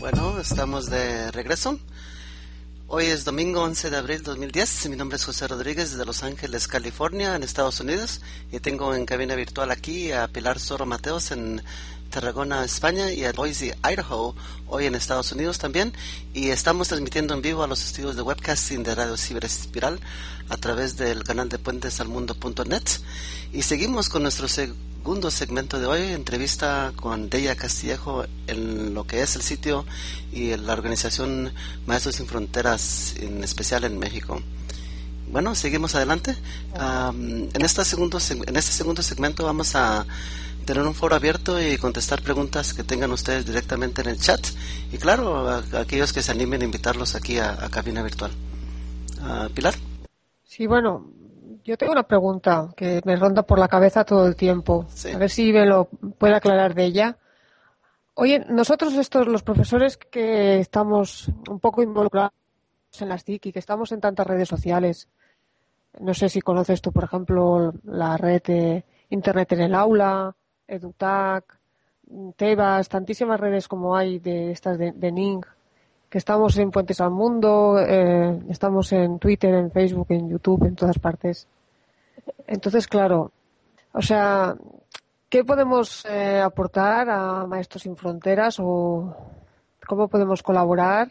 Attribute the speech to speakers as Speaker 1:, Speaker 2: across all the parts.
Speaker 1: Bueno, estamos de regreso. Hoy es domingo 11 de abril de 2010. Mi nombre es José Rodríguez desde Los Ángeles, California, en Estados Unidos. Y tengo en cabina virtual aquí a Pilar Soro Mateos en Tarragona, España, y a Boise, Idaho, hoy en Estados Unidos también. Y estamos transmitiendo en vivo a los estudios de webcasting de Radio Ciberespiral a través del canal de puentesalmundo.net. Y seguimos con nuestro segundo segmento de hoy, entrevista con Deya Castillejo en lo que es el sitio y la organización Maestros Sin Fronteras, en especial en México. Bueno, seguimos adelante. En este segundo segmento vamos a tener un foro abierto y contestar preguntas que tengan ustedes directamente en el chat. Y claro, a aquellos que se animen a invitarlos aquí a cabina virtual. Pilar.
Speaker 2: Sí, bueno, yo tengo una pregunta que me ronda por la cabeza todo el tiempo. Sí. A ver si me lo puede aclarar de ella. Oye, nosotros los profesores que estamos un poco involucrados en las TIC y que estamos en tantas redes sociales, no sé si conoces tú, por ejemplo, la red de Internet en el Aula, EduTac, Tebas, tantísimas redes como hay de estas de NING, que estamos en Puentes al Mundo, estamos en Twitter, en Facebook, en YouTube, en todas partes. Entonces, claro, o sea, ¿qué podemos aportar a Maestros Sin Fronteras o cómo podemos colaborar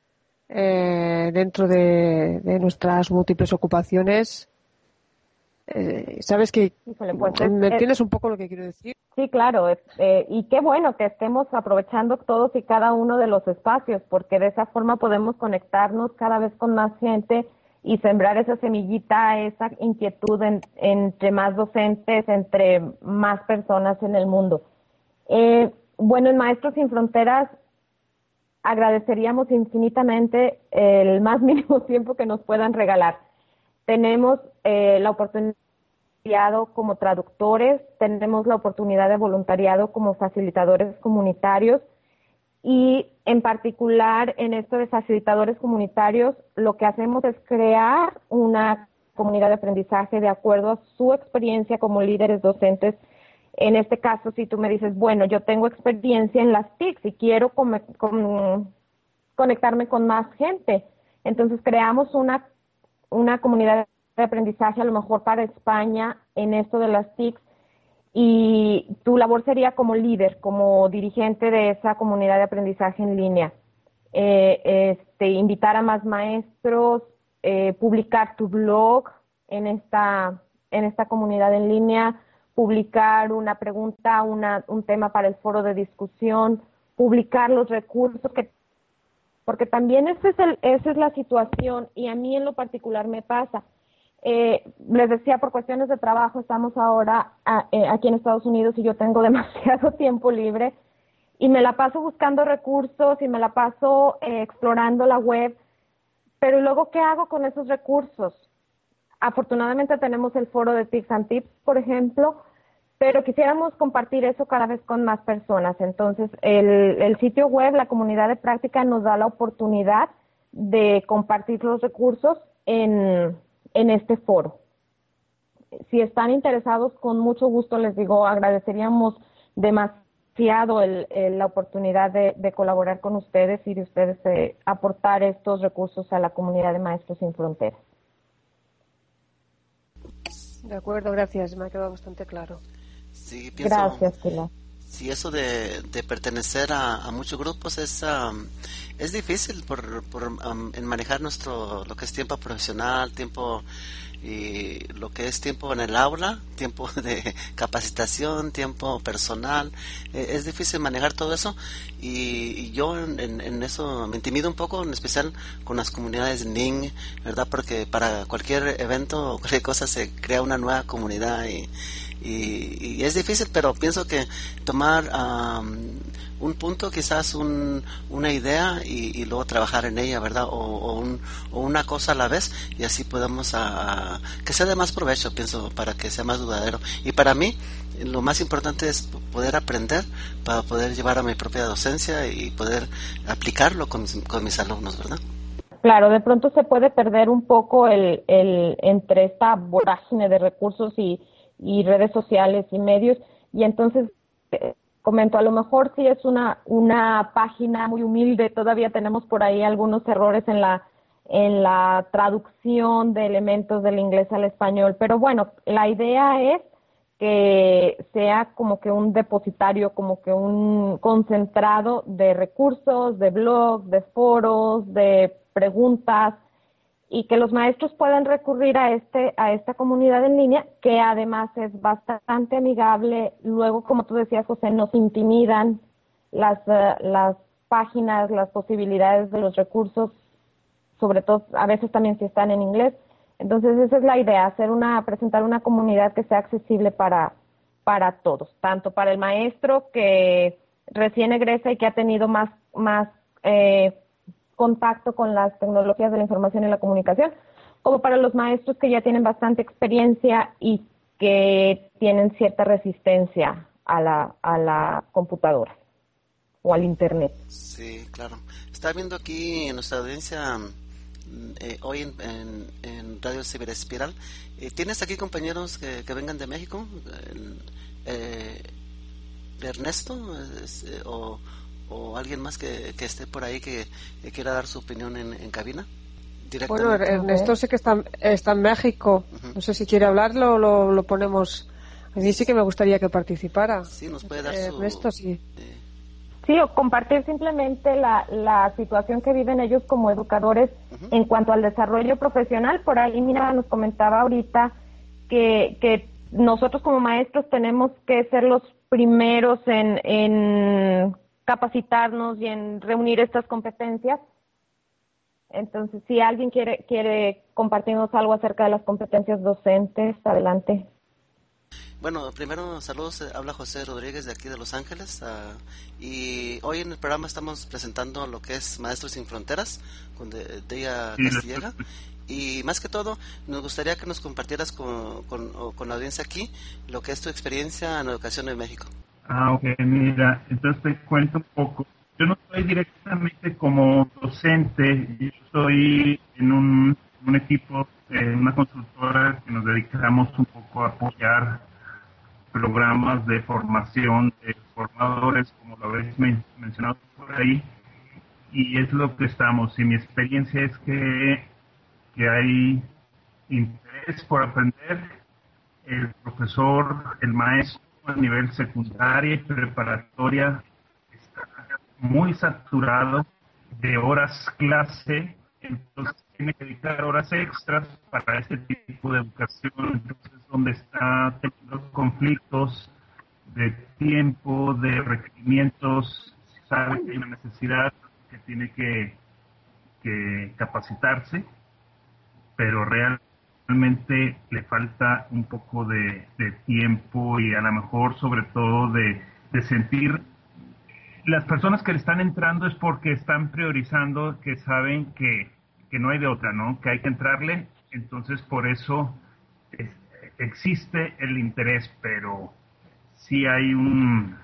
Speaker 2: dentro de nuestras múltiples ocupaciones? ¿Sabes que me entiendes un poco lo que quiero decir?
Speaker 3: Sí, claro, y qué bueno que estemos aprovechando todos y cada uno de los espacios, porque de esa forma podemos conectarnos cada vez con más gente y sembrar esa semillita, esa inquietud entre más docentes, entre más personas en el mundo. Bueno, en Maestros Sin Fronteras agradeceríamos infinitamente el más mínimo tiempo que nos puedan regalar. Tenemos la oportunidad como traductores, tenemos la oportunidad de voluntariado como facilitadores comunitarios y en particular en esto de facilitadores comunitarios lo que hacemos es crear una comunidad de aprendizaje de acuerdo a su experiencia como líderes docentes. En este caso, si tú me dices, bueno, yo tengo experiencia en las TICs y quiero conectarme con más gente, entonces creamos una comunidad de aprendizaje a lo mejor para España en esto de las TICs y tu labor sería como líder, como dirigente de esa comunidad de aprendizaje en línea. Invitar a más maestros, publicar tu blog en esta comunidad en línea, publicar una pregunta, un tema para el foro de discusión, publicar los recursos porque también esa es la situación y a mí en lo particular me pasa. Les decía, por cuestiones de trabajo estamos ahora aquí en Estados Unidos y yo tengo demasiado tiempo libre y me la paso buscando recursos y me la paso explorando la web, pero luego ¿qué hago con esos recursos? Afortunadamente tenemos el foro de Tics and Tips, por ejemplo, pero quisiéramos compartir eso cada vez con más personas. Entonces, el sitio web, la comunidad de práctica, nos da la oportunidad de compartir los recursos en este foro. Si están interesados, con mucho gusto les digo, agradeceríamos demasiado la oportunidad de colaborar con ustedes y de ustedes aportar estos recursos a la comunidad de Maestros Sin Fronteras.
Speaker 2: De acuerdo, gracias, me ha quedado bastante claro.
Speaker 1: Sí, pienso,
Speaker 3: gracias, Pilar.
Speaker 1: Sí, eso de pertenecer a muchos grupos es difícil en manejar lo que es tiempo profesional, tiempo y lo que es tiempo en el aula, tiempo de capacitación, tiempo personal. Es difícil manejar todo eso y yo en eso me intimido un poco, en especial con las comunidades NING, ¿verdad? Porque para cualquier evento o cualquier cosa se crea una nueva comunidad y es difícil, pero pienso que tomar un punto, quizás una idea y luego trabajar en ella, ¿verdad? O una cosa a la vez y así podemos que sea de más provecho, pienso, para que sea más duradero. Y para mí lo más importante es poder aprender para poder llevar a mi propia docencia y poder aplicarlo con mis alumnos, ¿verdad?
Speaker 3: Claro, de pronto se puede perder un poco entre esta vorágine de recursos y redes sociales y medios, y entonces comento, a lo mejor sí es una página muy humilde, todavía tenemos por ahí algunos errores en la traducción de elementos del inglés al español, pero bueno, la idea es que sea como que un depositario, como que un concentrado de recursos, de blogs, de foros, de preguntas, y que los maestros puedan recurrir a esta comunidad en línea, que además es bastante amigable. Luego, como tú decías, José, nos intimidan las páginas, las posibilidades de los recursos, sobre todo a veces también si están en inglés. Entonces esa es la idea, presentar una comunidad que sea accesible para todos, tanto para el maestro que recién egresa y que ha tenido más contacto con las tecnologías de la información y la comunicación, como para los maestros que ya tienen bastante experiencia y que tienen cierta resistencia a la computadora o al internet.
Speaker 1: Sí, claro. Está viendo aquí en nuestra audiencia hoy en Radio Ciberespiral. ¿Tienes aquí compañeros que vengan de México? Ernesto o alguien más que esté por ahí que quiera dar su opinión en cabina.
Speaker 2: Bueno, Ernesto sé que está en México. No sé si quiere hablarlo o lo ponemos. A mí sí que me gustaría que participara.
Speaker 1: Sí, nos puede dar
Speaker 2: Ernesto, sí.
Speaker 3: Sí, o compartir simplemente la situación que viven ellos como educadores en cuanto al desarrollo profesional. Por ahí, mira, nos comentaba ahorita que nosotros como maestros tenemos que ser los primeros en capacitarnos y en reunir estas competencias. Entonces, si alguien quiere compartirnos algo acerca de las competencias docentes, adelante.
Speaker 1: Bueno, primero saludos, habla José Rodríguez de aquí de Los Ángeles, y hoy en el programa estamos presentando lo que es Maestros Sin Fronteras con Deya Castillega, y más que todo nos gustaría que nos compartieras con la audiencia aquí lo que es tu experiencia en educación en México.
Speaker 4: Ok, mira, entonces te cuento un poco. Yo no estoy directamente como docente, yo estoy en un equipo, una consultora que nos dedicamos un poco a apoyar programas de formación de formadores, como lo habéis mencionado por ahí, y es lo que estamos. Y mi experiencia es que hay interés por aprender. El profesor, el maestro a nivel secundaria y preparatoria está muy saturado de horas clase, entonces tiene que dedicar horas extras para este tipo de educación. Entonces, donde está teniendo conflictos de tiempo, de requerimientos, sabe que hay una necesidad, que tiene que capacitarse, pero realmente le falta un poco de tiempo y a lo mejor sobre todo de sentir. Las personas que le están entrando es porque están priorizando, que saben que no hay de otra, ¿no? Que hay que entrarle. Entonces, por eso existe el interés, pero sí hay un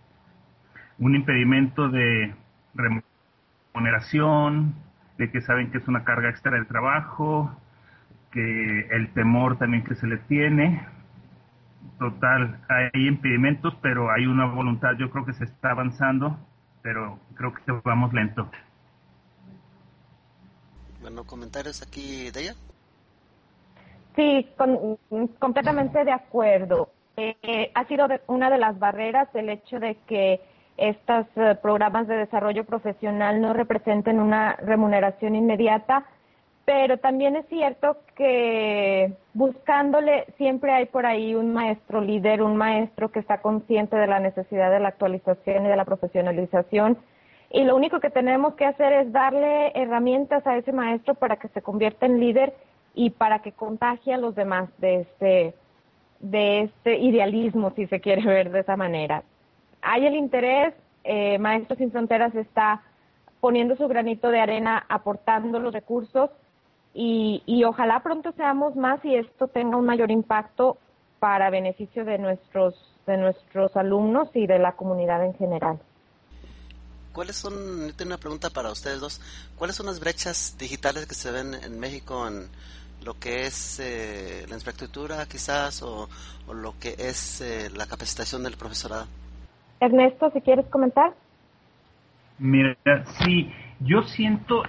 Speaker 4: impedimento de remuneración, de que saben que es una carga extra del trabajo, que el temor también que se le tiene. Total, hay impedimentos, pero hay una voluntad. Yo creo que se está avanzando, pero creo que vamos lento.
Speaker 1: Bueno, ¿comentarios aquí de ella?
Speaker 3: Sí, completamente de acuerdo. Ha sido una de las barreras el hecho de que estos programas de desarrollo profesional no representen una remuneración inmediata, pero también es cierto que buscándole siempre hay por ahí un maestro líder, un maestro que está consciente de la necesidad de la actualización y de la profesionalización, y lo único que tenemos que hacer es darle herramientas a ese maestro para que se convierta en líder y para que contagie a los demás de este idealismo, si se quiere ver de esa manera. Hay el interés, Maestros Sin Fronteras está poniendo su granito de arena, aportando los recursos, y ojalá pronto seamos más y esto tenga un mayor impacto para beneficio de nuestros alumnos y de la comunidad en general.
Speaker 1: ¿Cuáles son, tengo una pregunta para ustedes dos, cuáles son las brechas digitales que se ven en México en lo que es la infraestructura quizás o lo que es la capacitación del profesorado?
Speaker 3: Ernesto, si quieres comentar.
Speaker 4: Mira, sí, yo siento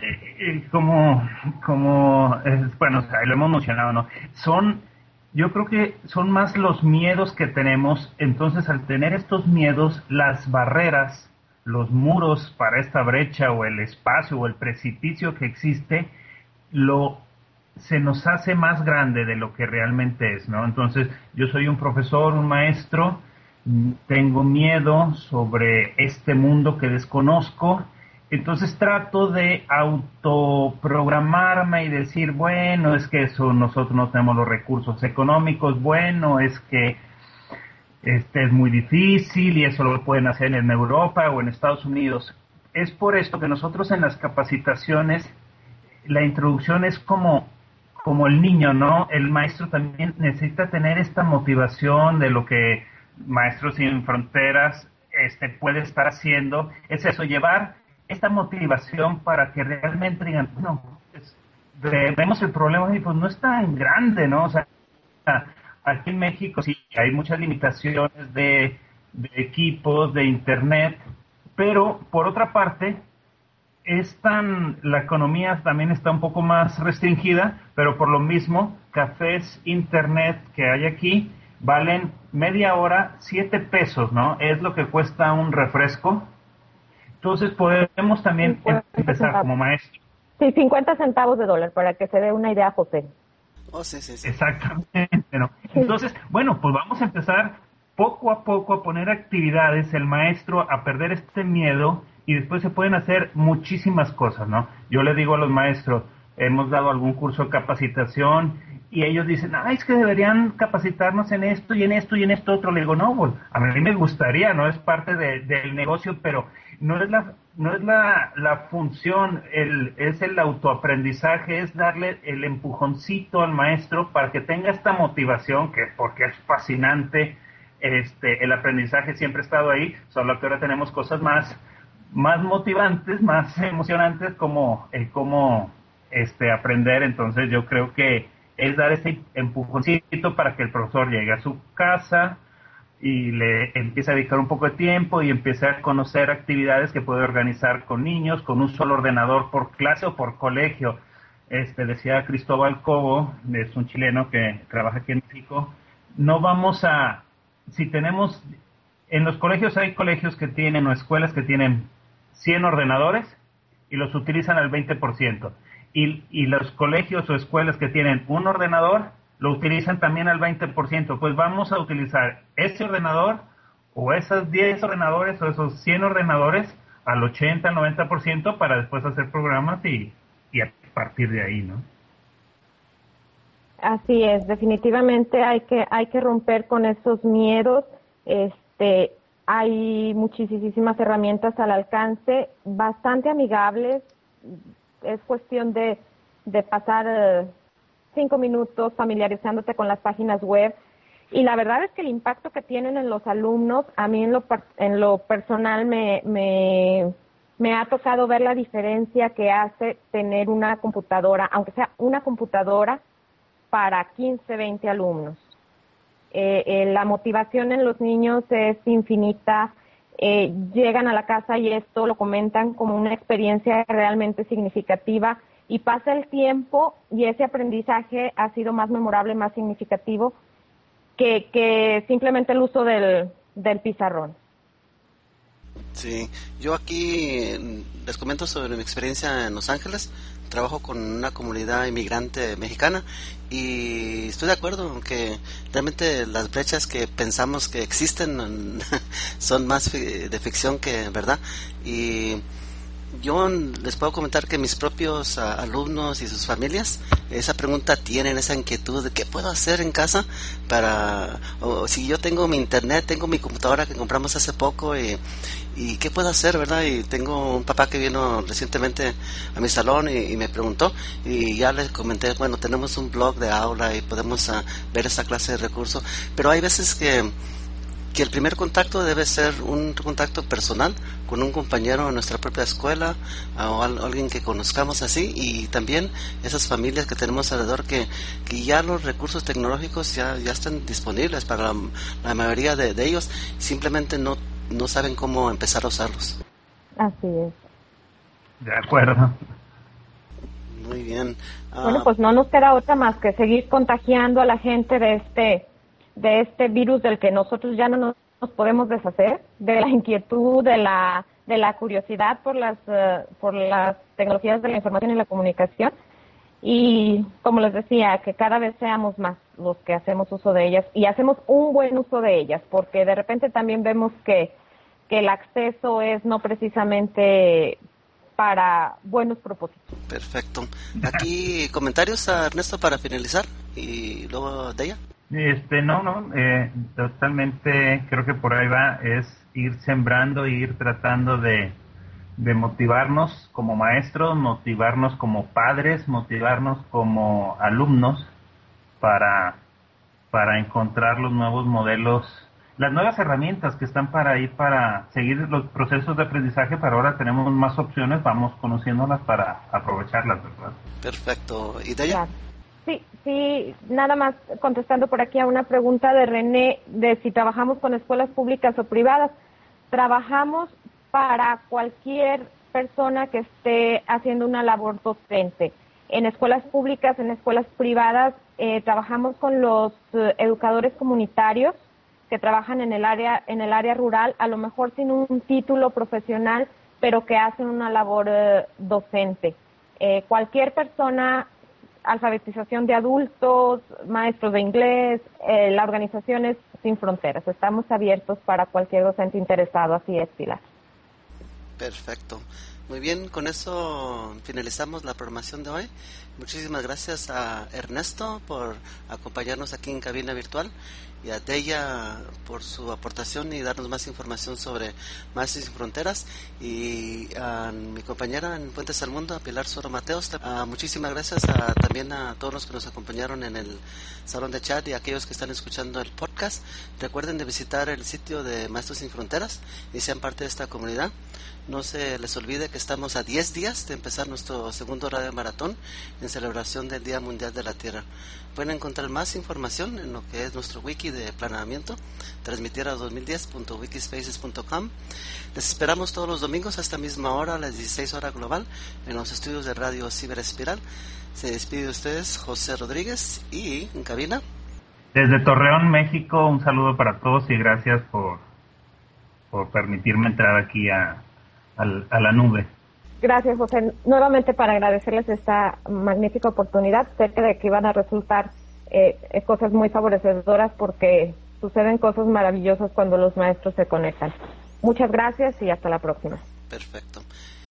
Speaker 4: bueno, o sea, lo hemos mencionado, ¿no? Yo creo que son más los miedos que tenemos. Entonces, al tener estos miedos, las barreras, los muros para esta brecha o el espacio o el precipicio que existe, se nos hace más grande de lo que realmente es, ¿no? Entonces, yo soy un profesor, un maestro, tengo miedo sobre este mundo que desconozco, entonces trato de autoprogramarme y decir, bueno, es que eso nosotros no tenemos los recursos económicos, bueno, es que es muy difícil y eso lo pueden hacer en Europa o en Estados Unidos. Es por esto que nosotros en las capacitaciones, la introducción es como el niño, ¿no? El maestro también necesita tener esta motivación de lo que Maestros Sin Fronteras puede estar haciendo. Es eso, llevar esta motivación para que realmente digan, no, vemos el problema y pues no es tan grande, ¿no? O sea, aquí en México sí hay muchas limitaciones de equipos, de internet, pero por otra parte la economía también está un poco más restringida, pero por lo mismo cafés, internet que hay aquí valen media hora 7 pesos, ¿no? Es lo que cuesta un refresco. Entonces podemos también empezar como maestro.
Speaker 3: Sí, 50 centavos de dólar, para que se dé una idea, José.
Speaker 1: Oh, sí.
Speaker 4: Exactamente, ¿no? Entonces, bueno, pues vamos a empezar poco a poco a poner actividades, el maestro a perder este miedo, y después se pueden hacer muchísimas cosas, ¿no? Yo le digo a los maestros, hemos dado algún curso de capacitación y ellos dicen, es que deberían capacitarnos en esto y en esto y en esto otro. Le digo, no, pues a mí me gustaría, no es parte del negocio, pero no es la función, es el autoaprendizaje, es darle el empujoncito al maestro para que tenga esta motivación, porque es fascinante, el aprendizaje siempre ha estado ahí, solo que ahora tenemos cosas más motivantes, más emocionantes, como el cómo aprender. Entonces yo creo que es dar ese empujoncito para que el profesor llegue a su casa y le empiece a dedicar un poco de tiempo y empiece a conocer actividades que puede organizar con niños, con un solo ordenador por clase o por colegio. Decía Cristóbal Cobo, es un chileno que trabaja aquí en México, si tenemos, en los colegios hay colegios que tienen o escuelas que tienen 100 ordenadores y los utilizan al 20%. Y los colegios o escuelas que tienen un ordenador lo utilizan también al 20%. Pues vamos a utilizar ese ordenador o esos 10 ordenadores o esos 100 ordenadores al 80, al 90% para después hacer programas y a partir de ahí, ¿no?
Speaker 3: Así es, definitivamente hay que romper con esos miedos. Hay muchísimas herramientas al alcance, bastante amigables. Es cuestión de pasar 5 minutos familiarizándote con las páginas web. Y la verdad es que el impacto que tienen en los alumnos, a mí en lo personal me ha tocado ver la diferencia que hace tener una computadora, aunque sea una computadora, para 15, 20 alumnos. La motivación en los niños es infinita. Llegan a la casa y esto lo comentan como una experiencia realmente significativa, y pasa el tiempo y ese aprendizaje ha sido más memorable, más significativo que simplemente el uso del pizarrón.
Speaker 1: Sí, yo aquí les comento sobre mi experiencia en Los Ángeles. Trabajo con una comunidad inmigrante mexicana y estoy de acuerdo que realmente las brechas que pensamos que existen son más de ficción que verdad. Y yo les puedo comentar que mis propios alumnos y sus familias esa pregunta tienen, esa inquietud de qué puedo hacer en casa si yo tengo mi internet, tengo mi computadora que compramos hace poco y qué puedo hacer, ¿verdad? Y tengo un papá que vino recientemente a mi salón y me preguntó, y ya les comenté, bueno, tenemos un blog de aula y podemos ver esa clase de recursos, pero hay veces que el primer contacto debe ser un contacto personal con un compañero de nuestra propia escuela o alguien que conozcamos así, y también esas familias que tenemos alrededor que ya los recursos tecnológicos ya están disponibles para la mayoría de ellos, simplemente no no saben cómo empezar a usarlos.
Speaker 3: Así es.
Speaker 4: De acuerdo.
Speaker 1: Muy bien.
Speaker 3: Bueno, pues no nos queda otra más que seguir contagiando a la gente de este virus del que nosotros ya no nos podemos deshacer, de la inquietud, de la curiosidad por las tecnologías de la información y la comunicación. Y como les decía, que cada vez seamos más los que hacemos uso de ellas y hacemos un buen uso de ellas, porque de repente también vemos que el acceso es no precisamente para buenos propósitos.
Speaker 1: Perfecto. Aquí comentarios a Ernesto para finalizar y luego de ella.
Speaker 4: Totalmente creo que por ahí va, es ir sembrando, ir tratando de motivarnos como maestros, motivarnos como padres, motivarnos como alumnos para encontrar los nuevos modelos, las nuevas herramientas que están para seguir los procesos de aprendizaje, pero ahora tenemos más opciones, vamos conociéndolas para aprovecharlas, ¿verdad?
Speaker 1: Perfecto. ¿Y de ella?
Speaker 3: Claro. Sí, nada más contestando por aquí a una pregunta de René, de si trabajamos con escuelas públicas o privadas. Trabajamos para cualquier persona que esté haciendo una labor docente. En escuelas públicas, en escuelas privadas, trabajamos con los educadores comunitarios que trabajan en el área rural, a lo mejor sin un título profesional, pero que hacen una labor docente. Cualquier persona, alfabetización de adultos, maestros de inglés, la organización es Sin Fronteras. Estamos abiertos para cualquier docente interesado, así es, Pilar.
Speaker 1: Perfecto. Muy bien, con eso finalizamos la programación de hoy. Muchísimas gracias a Ernesto por acompañarnos aquí en cabina virtual y a Deya por su aportación y darnos más información sobre Maestros Sin Fronteras, y a mi compañera en Puentes al Mundo, a Pilar Soro Mateos. Muchísimas gracias también a todos los que nos acompañaron en el salón de chat y a aquellos que están escuchando el podcast. Recuerden de visitar el sitio de Maestros Sin Fronteras y sean parte de esta comunidad. No se les olvide que estamos a 10 días de empezar nuestro segundo radio maratón en celebración del Día Mundial de la Tierra. Pueden encontrar más información en lo que es nuestro wiki de planeamiento, transmitira2010.wikispaces.com. Les esperamos todos los domingos a esta misma hora, a las 16 horas global, en los estudios de Radio Ciber Espiral. Se despide de ustedes José Rodríguez, y en cabina
Speaker 4: desde Torreón, México, un saludo para todos y gracias por permitirme entrar aquí a la nube.
Speaker 3: Gracias, José. Nuevamente para agradecerles esta magnífica oportunidad. Sé que de aquí van a resultar cosas muy favorecedoras, porque suceden cosas maravillosas cuando los maestros se conectan. Muchas gracias y hasta la próxima.
Speaker 1: Perfecto.